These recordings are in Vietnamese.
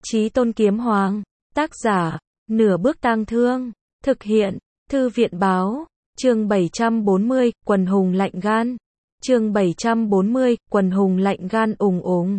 Chí Tôn Kiếm Hoàng, tác giả, Nửa Bước Tang Thương, thực hiện, Thư viện Báo, chương 740, quần hùng lạnh gan. Chương 740, quần hùng lạnh gan ùng ùng.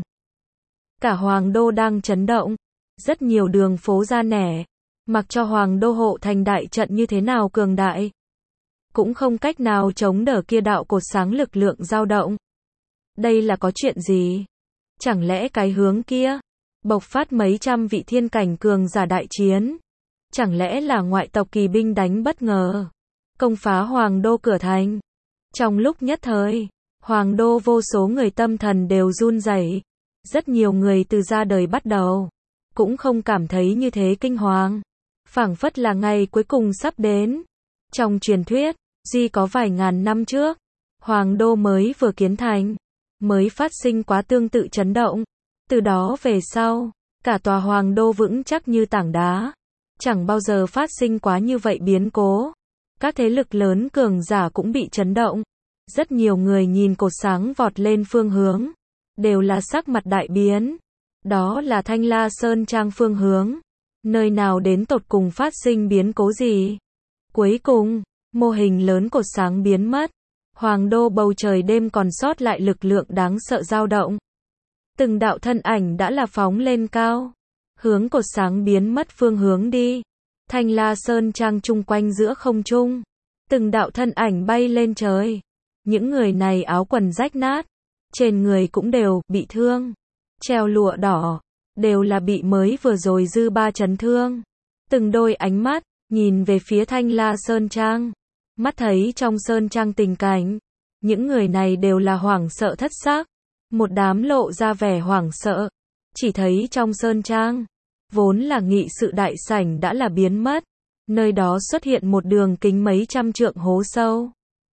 Cả Hoàng đô đang chấn động, rất nhiều đường phố ra nẻ, mặc cho Hoàng đô hộ thành đại trận như thế nào cường đại, cũng không cách nào chống đỡ kia đạo cột sáng lực lượng dao động. Đây là có chuyện gì? Chẳng lẽ cái hướng kia bộc phát mấy trăm vị thiên cảnh cường giả đại chiến? Chẳng lẽ là ngoại tộc kỳ binh đánh bất ngờ, công phá Hoàng đô cửa thành? Trong lúc nhất thời, Hoàng đô vô số người tâm thần đều run rẩy. Rất nhiều người từ ra đời bắt đầu cũng không cảm thấy như thế kinh hoàng, phảng phất là ngày cuối cùng sắp đến. Trong truyền thuyết, duy có vài ngàn năm trước, Hoàng đô mới vừa kiến thành, mới phát sinh quá tương tự chấn động. Từ đó về sau, cả tòa Hoàng đô vững chắc như tảng đá, chẳng bao giờ phát sinh quá như vậy biến cố. Các thế lực lớn cường giả cũng bị chấn động. Rất nhiều người nhìn cột sáng vọt lên phương hướng, đều là sắc mặt đại biến. Đó là Thanh La Sơn Trang phương hướng. Nơi nào đến tột cùng phát sinh biến cố gì? Cuối cùng, mô hình lớn cột sáng biến mất. Hoàng đô bầu trời đêm còn sót lại lực lượng đáng sợ dao động. Từng đạo thân ảnh đã là phóng lên cao, hướng cột sáng biến mất phương hướng đi. Thanh La Sơn Trang chung quanh giữa không trung, từng đạo thân ảnh bay lên trời. Những người này áo quần rách nát, trên người cũng đều bị thương, treo lụa đỏ, đều là bị mới vừa rồi dư ba chấn thương. Từng đôi ánh mắt nhìn về phía Thanh La Sơn Trang, mắt thấy trong sơn trang tình cảnh, những người này đều là hoảng sợ thất xác, một đám lộ ra vẻ hoảng sợ. Chỉ thấy trong sơn trang, vốn là nghị sự đại sảnh đã là biến mất, nơi đó xuất hiện một đường kính mấy trăm trượng hố sâu.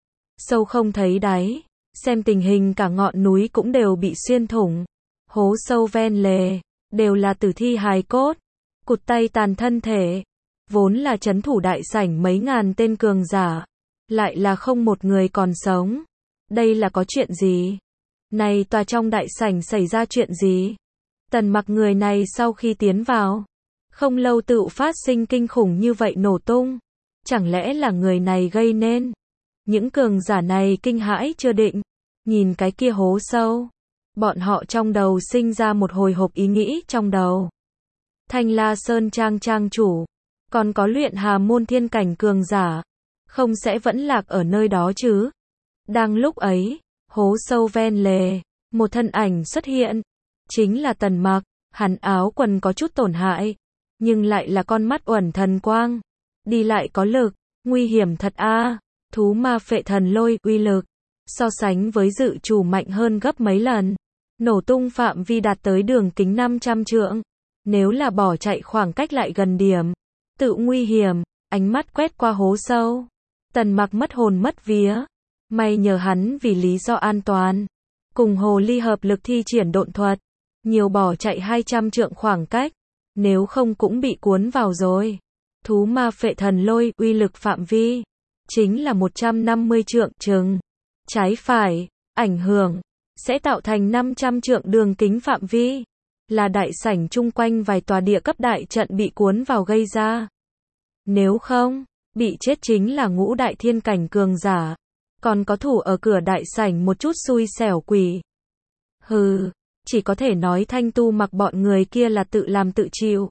Sâu không thấy đáy, xem tình hình cả ngọn núi cũng đều bị xuyên thủng. Hố sâu ven lề, đều là tử thi hài cốt, cụt tay tàn thân thể. Vốn là trấn thủ đại sảnh mấy ngàn tên cường giả, lại là không một người còn sống. Đây là có chuyện gì? Này tòa trong đại sảnh xảy ra chuyện gì? Tần Mặc người này sau khi tiến vào, không lâu tự phát sinh kinh khủng như vậy nổ tung. Chẳng lẽ là người này gây nên? Những cường giả này kinh hãi chưa định, nhìn cái kia hố sâu, bọn họ trong đầu sinh ra một hồi hộp ý nghĩ trong đầu. Thanh La Sơn Trang trang chủ, còn có luyện hà môn thiên cảnh cường giả, không sẽ vẫn lạc ở nơi đó chứ? Đang lúc ấy, hố sâu ven lề, một thân ảnh xuất hiện, chính là Tần Mặc. Hắn áo quần có chút tổn hại, nhưng lại là con mắt uẩn thần quang, đi lại có lực, nguy hiểm thật a. Thú ma phệ thần lôi uy lực, so sánh với dự chủ mạnh hơn gấp mấy lần. Nổ tung phạm vi đạt tới đường kính 500 trượng. Nếu là bỏ chạy khoảng cách lại gần điểm, tự nguy hiểm. Ánh mắt quét qua hố sâu, Tần Mặc mất hồn mất vía. May nhờ hắn vì lý do an toàn, cùng hồ ly hợp lực thi triển độn thuật, nhiều bỏ chạy 200 trượng khoảng cách, nếu không cũng bị cuốn vào rồi. Thú ma phệ thần lôi uy lực phạm vi chính là 150 trượng chừng. Trái phải, ảnh hưởng sẽ tạo thành 500 trượng đường kính phạm vi, là đại sảnh chung quanh vài tòa địa cấp đại trận bị cuốn vào gây ra. Nếu không, bị chết chính là ngũ đại thiên cảnh cường giả, còn có thủ ở cửa đại sảnh một chút xui xẻo quỷ. Hừ, chỉ có thể nói Thanh Tu Mặc bọn người kia là tự làm tự chịu.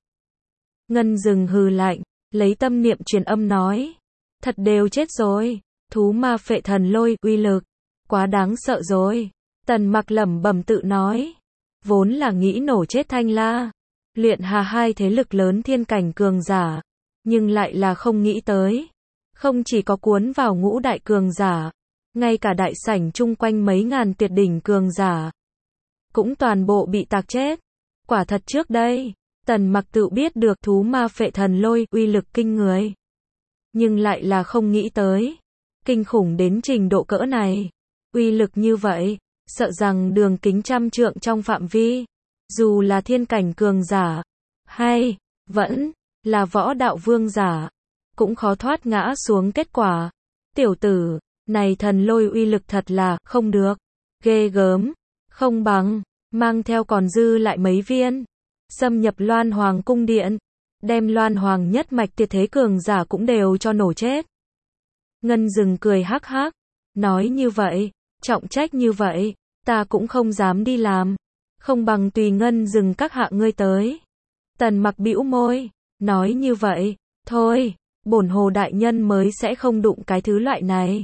Ngân Dừng hừ lạnh, lấy tâm niệm truyền âm nói. Thật đều chết rồi, thú ma phệ thần lôi uy lực, quá đáng sợ rồi. Tần Mặc lẩm bẩm tự nói. Vốn là nghĩ nổ chết Thanh La, luyện hà hai thế lực lớn thiên cảnh cường giả, nhưng lại là không nghĩ tới. Không chỉ có cuốn vào ngũ đại cường giả, ngay cả đại sảnh chung quanh mấy ngàn tuyệt đỉnh cường giả, cũng toàn bộ bị tạc chết. Quả thật trước đây, Tần Mặc tự biết được thú ma phệ thần lôi uy lực kinh người, nhưng lại là không nghĩ tới, kinh khủng đến trình độ cỡ này. Uy lực như vậy, sợ rằng đường kính trăm trượng trong phạm vi, dù là thiên cảnh cường giả, hay vẫn là võ đạo vương giả, cũng khó thoát ngã xuống kết quả. Tiểu tử, này thần lôi uy lực thật là không được, ghê gớm, không bằng mang theo còn dư lại mấy viên xâm nhập Loan Hoàng cung điện, đem Loan Hoàng nhất mạch tuyệt thế cường giả cũng đều cho nổ chết. Ngân Dừng cười hắc hắc, nói như vậy, trọng trách như vậy, ta cũng không dám đi làm, không bằng tùy Ngân Dừng các hạ ngươi tới. Tần Mặc bĩu môi, nói như vậy, thôi, bổn hồ đại nhân mới sẽ không đụng cái thứ loại này.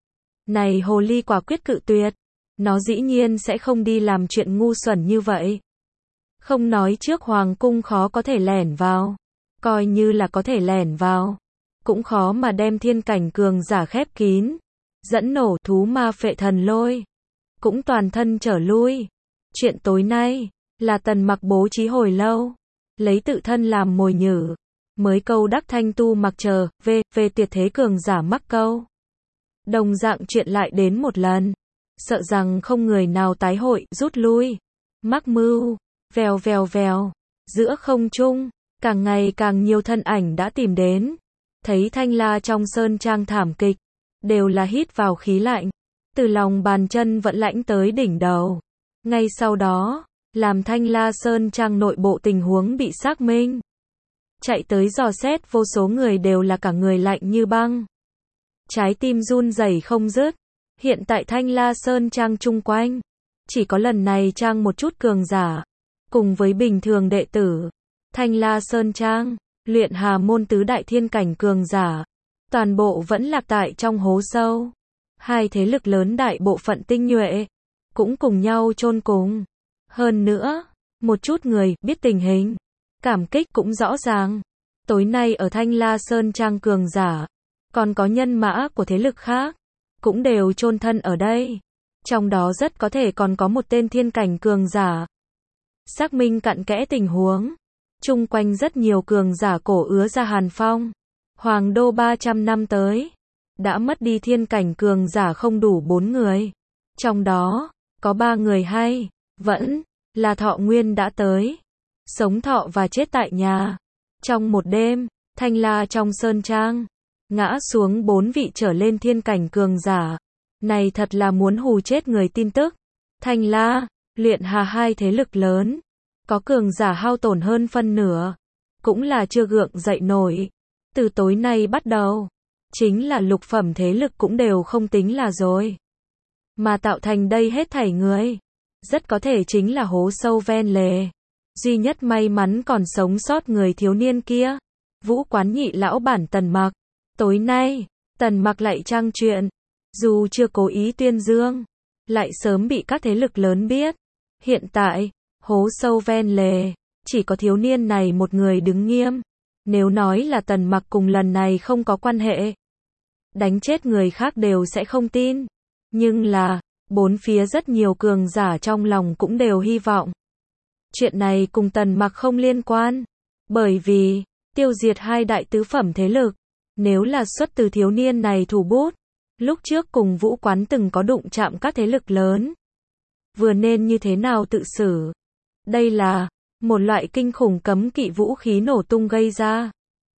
Này hồ ly quả quyết cự tuyệt, nó dĩ nhiên sẽ không đi làm chuyện ngu xuẩn như vậy. Không nói trước hoàng cung khó có thể lẻn vào, coi như là có thể lẻn vào, cũng khó mà đem thiên cảnh cường giả khép kín, dẫn nổ thú ma phệ thần lôi, cũng toàn thân trở lui. Chuyện tối nay, là Tần Mặc bố trí hồi lâu, lấy tự thân làm mồi nhử, mới câu đắc Thanh Tu Mặc chờ, về tuyệt thế cường giả mắc câu. Đồng dạng chuyện lại đến một lần, sợ rằng không người nào tái hội, rút lui. Mắc mưu, vèo vèo vèo, giữa không trung, càng ngày càng nhiều thân ảnh đã tìm đến. Thấy Thanh La trong sơn trang thảm kịch, đều là hít vào khí lạnh, từ lòng bàn chân vẫn lãnh tới đỉnh đầu. Ngay sau đó, làm Thanh La sơn trang nội bộ tình huống bị xác minh. Chạy tới dò xét vô số người đều là cả người lạnh như băng. Trái tim run rẩy không dứt. Hiện tại Thanh La sơn trang chung quanh, chỉ có lần này trang một chút cường giả, cùng với bình thường đệ tử. Thanh La sơn trang, luyện hà môn tứ đại thiên cảnh cường giả, toàn bộ vẫn lạc tại trong hố sâu. Hai thế lực lớn đại bộ phận tinh nhuệ, cũng cùng nhau chôn cùng. Hơn nữa, một chút người biết tình hình, cảm kích cũng rõ ràng. Tối nay ở Thanh La sơn trang cường giả, còn có nhân mã của thế lực khác, cũng đều chôn thân ở đây. Trong đó rất có thể còn có một tên thiên cảnh cường giả. Xác minh cặn kẽ tình huống, chung quanh rất nhiều cường giả cổ ứa ra hàn phong. Hoàng đô 300 năm tới, đã mất đi thiên cảnh cường giả không đủ 4 người. Trong đó, có 3 người hay, vẫn là thọ nguyên đã tới. Sống thọ và chết tại nhà. Trong một đêm, Thanh La trong sơn trang, ngã xuống 4 vị trở lên thiên cảnh cường giả. Này thật là muốn hù chết người tin tức. Thanh La, luyện hà hai thế lực lớn, có cường giả hao tổn hơn phân nửa, cũng là chưa gượng dậy nổi. Từ tối nay bắt đầu, chính là lục phẩm thế lực cũng đều không tính là rồi. Mà tạo thành đây hết thảy người, rất có thể chính là hố sâu ven lề. Duy nhất may mắn còn sống sót người thiếu niên kia, Vũ Quán nhị lão bản Tần Mặc. Tối nay, Tần Mặc lại trang chuyện, dù chưa cố ý tuyên dương, lại sớm bị các thế lực lớn biết. Hiện tại, hố sâu ven lề, chỉ có thiếu niên này một người đứng nghiêm. Nếu nói là Tần Mặc cùng lần này không có quan hệ, đánh chết người khác đều sẽ không tin. Nhưng là, bốn phía rất nhiều cường giả trong lòng cũng đều hy vọng chuyện này cùng Tần Mặc không liên quan. Bởi vì, tiêu diệt hai đại tứ phẩm thế lực, nếu là xuất từ thiếu niên này thủ bút, lúc trước cùng Vũ Quán từng có đụng chạm các thế lực lớn, vừa nên như thế nào tự xử. Đây là một loại kinh khủng cấm kỵ vũ khí nổ tung gây ra.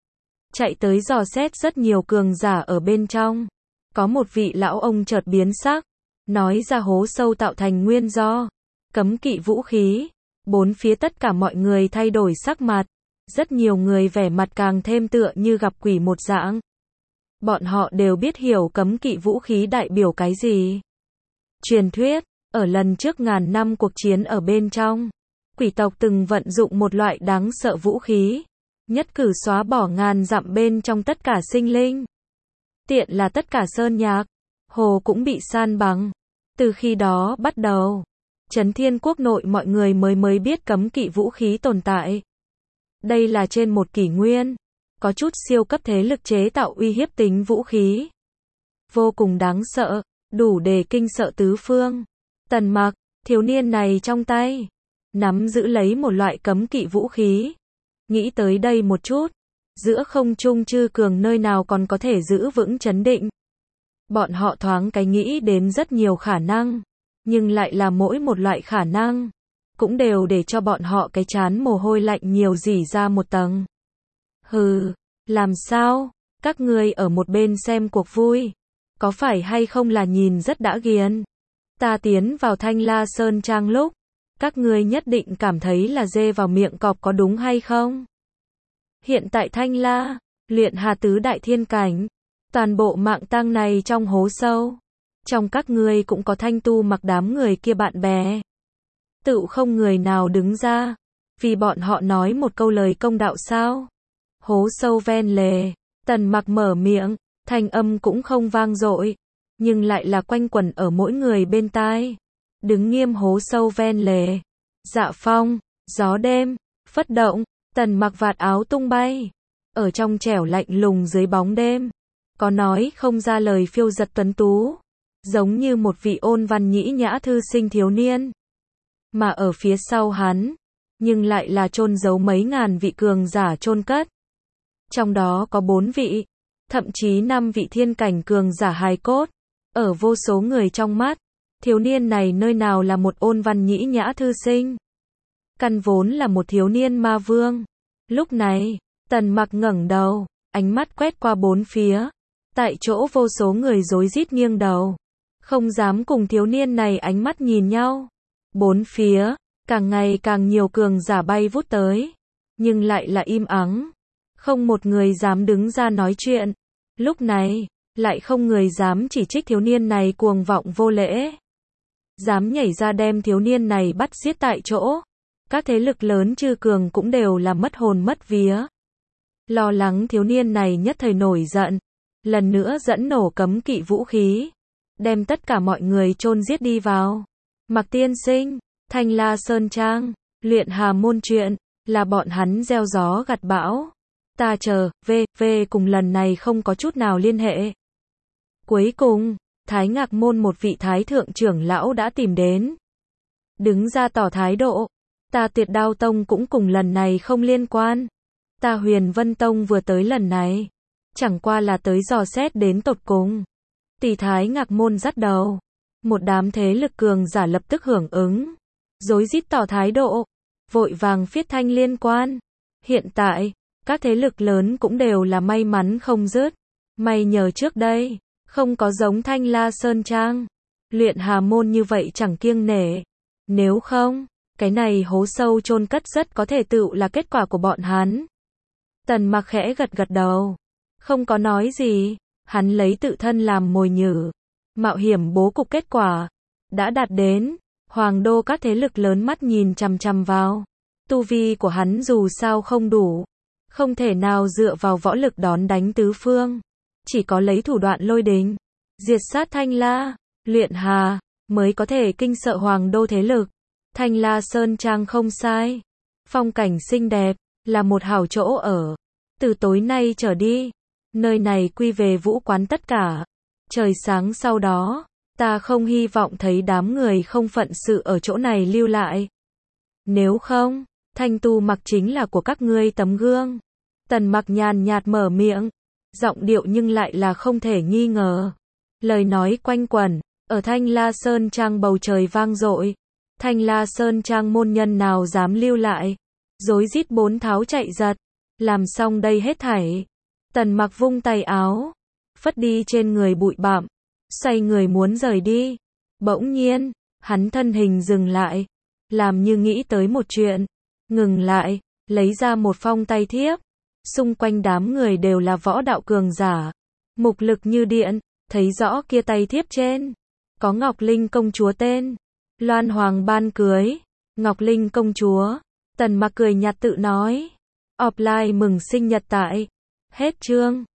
Chạy tới dò xét rất nhiều cường giả ở bên trong. Có một vị lão ông chợt biến sắc, nói ra hố sâu tạo thành nguyên do cấm kỵ vũ khí. Bốn phía tất cả mọi người thay đổi sắc mặt, rất nhiều người vẻ mặt càng thêm tựa như gặp quỷ một dạng. Bọn họ đều biết hiểu cấm kỵ vũ khí đại biểu cái gì. Truyền thuyết, ở lần trước ngàn năm cuộc chiến ở bên trong, quỷ tộc từng vận dụng một loại đáng sợ vũ khí, nhất cử xóa bỏ ngàn dặm bên trong tất cả sinh linh. Tiện là tất cả sơn nhạc, hồ cũng bị san bằng. Từ khi đó bắt đầu, Trấn Thiên Quốc nội mọi người mới biết cấm kỵ vũ khí tồn tại. Đây là trên một kỷ nguyên, có chút siêu cấp thế lực chế tạo uy hiếp tính vũ khí. Vô cùng đáng sợ, đủ để kinh sợ tứ phương. Tần Mặc, thiếu niên này trong tay, nắm giữ lấy một loại cấm kỵ vũ khí. Nghĩ tới đây một chút, giữa không trung chư cường nơi nào còn có thể giữ vững trấn định. Bọn họ thoáng cái nghĩ đến rất nhiều khả năng, nhưng lại là mỗi một loại khả năng, cũng đều để cho bọn họ cái trán mồ hôi lạnh nhiều rỉ ra một tầng. Hừ, làm sao, các ngươi ở một bên xem cuộc vui, có phải hay không là nhìn rất đã ghiền. Ta tiến vào Thanh La Sơn Trang lúc, Các ngươi nhất định cảm thấy là dê vào miệng cọp có đúng hay không? Hiện tại Thanh La, Luyện Hà tứ đại thiên cảnh, toàn bộ mạng tang này trong hố sâu. Trong các ngươi cũng có Thanh Tu Mặc đám người kia bạn bè. Tự không người nào đứng ra, vì bọn họ nói một câu lời công đạo sao? Hố sâu ven lề, Tần Mặc mở miệng, thanh âm cũng không vang dội, nhưng lại là quanh quẩn ở mỗi người bên tai. Đứng nghiêm hố sâu ven lề, dạ phong, gió đêm, phất động, Tần Mặc vạt áo tung bay. Ở trong trẻo lạnh lùng dưới bóng đêm, có nói không ra lời phiêu giật tuấn tú, giống như một vị ôn văn nhĩ nhã thư sinh thiếu niên. Mà ở phía sau hắn, nhưng lại là chôn giấu mấy ngàn vị cường giả chôn cất. Trong đó có 4 vị, thậm chí 5 vị thiên cảnh cường giả hài cốt. Ở vô số người trong mắt, thiếu niên này nơi nào là một ôn văn nhĩ nhã thư sinh. Căn vốn là một thiếu niên ma vương. Lúc này, Tần Mặc ngẩng đầu, ánh mắt quét qua bốn phía. Tại chỗ vô số người rối rít nghiêng đầu, không dám cùng thiếu niên này ánh mắt nhìn nhau. Bốn phía, càng ngày càng nhiều cường giả bay vút tới, nhưng lại là im ắng. Không một người dám đứng ra nói chuyện. Lúc này, lại không người dám chỉ trích thiếu niên này cuồng vọng vô lễ. Dám nhảy ra đem thiếu niên này bắt giết tại chỗ. Các thế lực lớn chư cường cũng đều là mất hồn mất vía. Lo lắng thiếu niên này nhất thời nổi giận, lần nữa dẫn nổ cấm kỵ vũ khí, đem tất cả mọi người chôn giết đi vào. Mặc tiên sinh, Thanh La Sơn Trang, Luyện Hà môn chuyện, là bọn hắn gieo gió gặt bão. Ta chờ, cùng lần này không có chút nào liên hệ. Cuối cùng, Thái Ngạc môn một vị thái thượng trưởng lão đã tìm đến. Đứng ra tỏ thái độ, ta Tuyệt Đao Tông cũng cùng lần này không liên quan. Ta Huyền Vân Tông vừa tới lần này, chẳng qua là tới dò xét đến tột cùng. Tỷ Thái Ngạc môn dắt đầu, một đám thế lực cường giả lập tức hưởng ứng, rối rít tỏ thái độ, vội vàng viết thanh liên quan. Hiện tại, các thế lực lớn cũng đều là may mắn không dứt. May nhờ trước đây, không có giống Thanh La Sơn Trang, Luyện Hà môn như vậy chẳng kiêng nể. Nếu không, cái này hố sâu chôn cất rất có thể tựu là kết quả của bọn hắn. Tần Mặc khẽ gật gật đầu, không có nói gì, hắn lấy tự thân làm mồi nhử, mạo hiểm bố cục kết quả đã đạt đến. Hoàng đô các thế lực lớn mắt nhìn chằm chằm vào. Tu vi của hắn dù sao không đủ, không thể nào dựa vào võ lực đón đánh tứ phương, chỉ có lấy thủ đoạn lôi đình, diệt sát Thanh La, Luyện Hà, mới có thể kinh sợ hoàng đô thế lực. Thanh La Sơn Trang không sai, phong cảnh xinh đẹp, là một hảo chỗ ở. Từ tối nay trở đi, nơi này quy về vũ quán tất cả. Trời sáng sau đó, ta không hy vọng thấy đám người không phận sự ở chỗ này lưu lại. Nếu không, Thanh Tu Mặc chính là của các ngươi tấm gương. Tần Mặc nhàn nhạt mở miệng, giọng điệu nhưng lại là không thể nghi ngờ. Lời nói quanh quẩn, ở Thanh La Sơn Trang bầu trời vang dội. Thanh La Sơn Trang môn nhân nào dám lưu lại, rối rít bốn tháo chạy giật. Làm xong đây hết thảy, Tần Mặc vung tay áo, phất đi trên người bụi bặm, xoay người muốn rời đi. Bỗng nhiên, hắn thân hình dừng lại, làm như nghĩ tới một chuyện, ngừng lại, lấy ra một phong tay thiếp. Xung quanh đám người đều là võ đạo cường giả, mục lực như điện, thấy rõ kia tay thiếp trên có Ngọc Linh công chúa tên. Loan Hoàng ban cưới, Ngọc Linh công chúa. Tần Mặc cười nhạt tự nói, offline mừng sinh nhật tại. Hết chương.